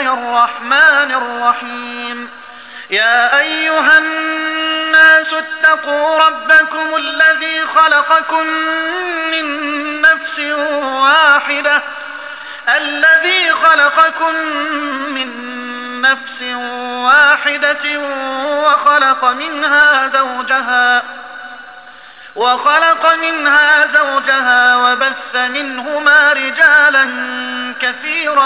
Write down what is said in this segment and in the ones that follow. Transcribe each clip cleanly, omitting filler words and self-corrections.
الرحمن الرحيم. يا أيها الناس اتقوا ربكم الذي خلقكم من نفس واحدة وخلق منها زوجها وبث منهما رجالا كثيرا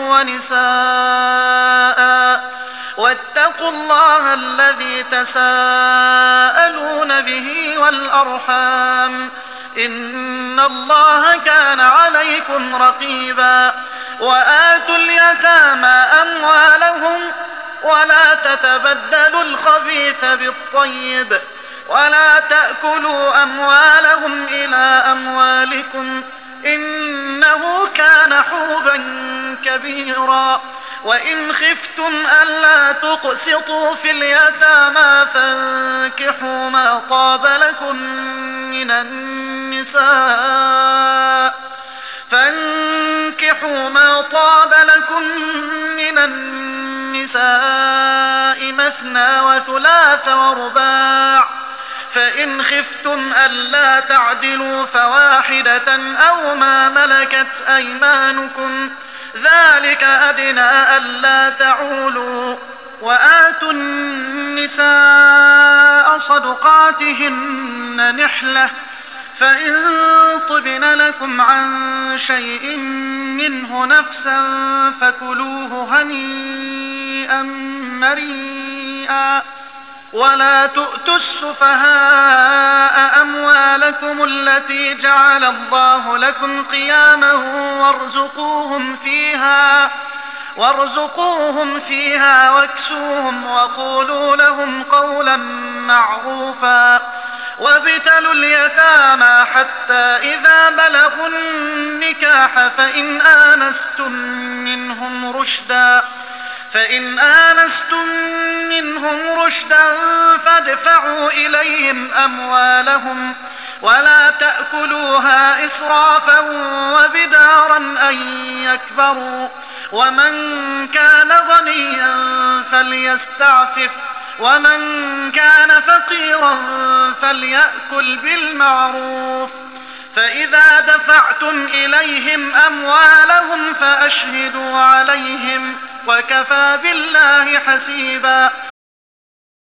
ونساء، واتقوا الله الذي تساءلون به والأرحام، إن الله كان عليكم رقيبا. وآتوا اليتامى أموالهم ولا تتبدلوا الخبيث بالطيب ولا تأكلوا أموالهم إلى أموالكم إنه كان حوبا كبيرا. وإن خفتم ألا تقسطوا في اليتامى فانكحوا ما طاب لكم من النساء مثنى وثلاث ورباع، فإن خفتم ألا تعدلوا فواحدة أو ما ملكت أيمانكم ذلك أدنى ألا تعولوا. وآتوا النساء صدقاتهن نحلة، فإن طبن لكم عن شيء منه نفسا فكلوه هنيئا مريئا. ولا تؤتوا السفهاء أموالكم التي جعل الله لكم قياما وارزقوهم فيها واكسوهم وقولوا لهم قولا معروفا. وابتلوا اليتامى حتى إذا بلغوا النكاح فإن آنستم منهم رشدا فادفعوا إليهم أموالهم ولا تأكلوها إسرافا وبدارا أن يكبروا. ومن كان غنيا فليستعفف ومن كان فقيرا فليأكل بالمعروف. فإذا دفعتم إليهم أموالهم فأشهدوا عليهم وكفى بالله حسيبا.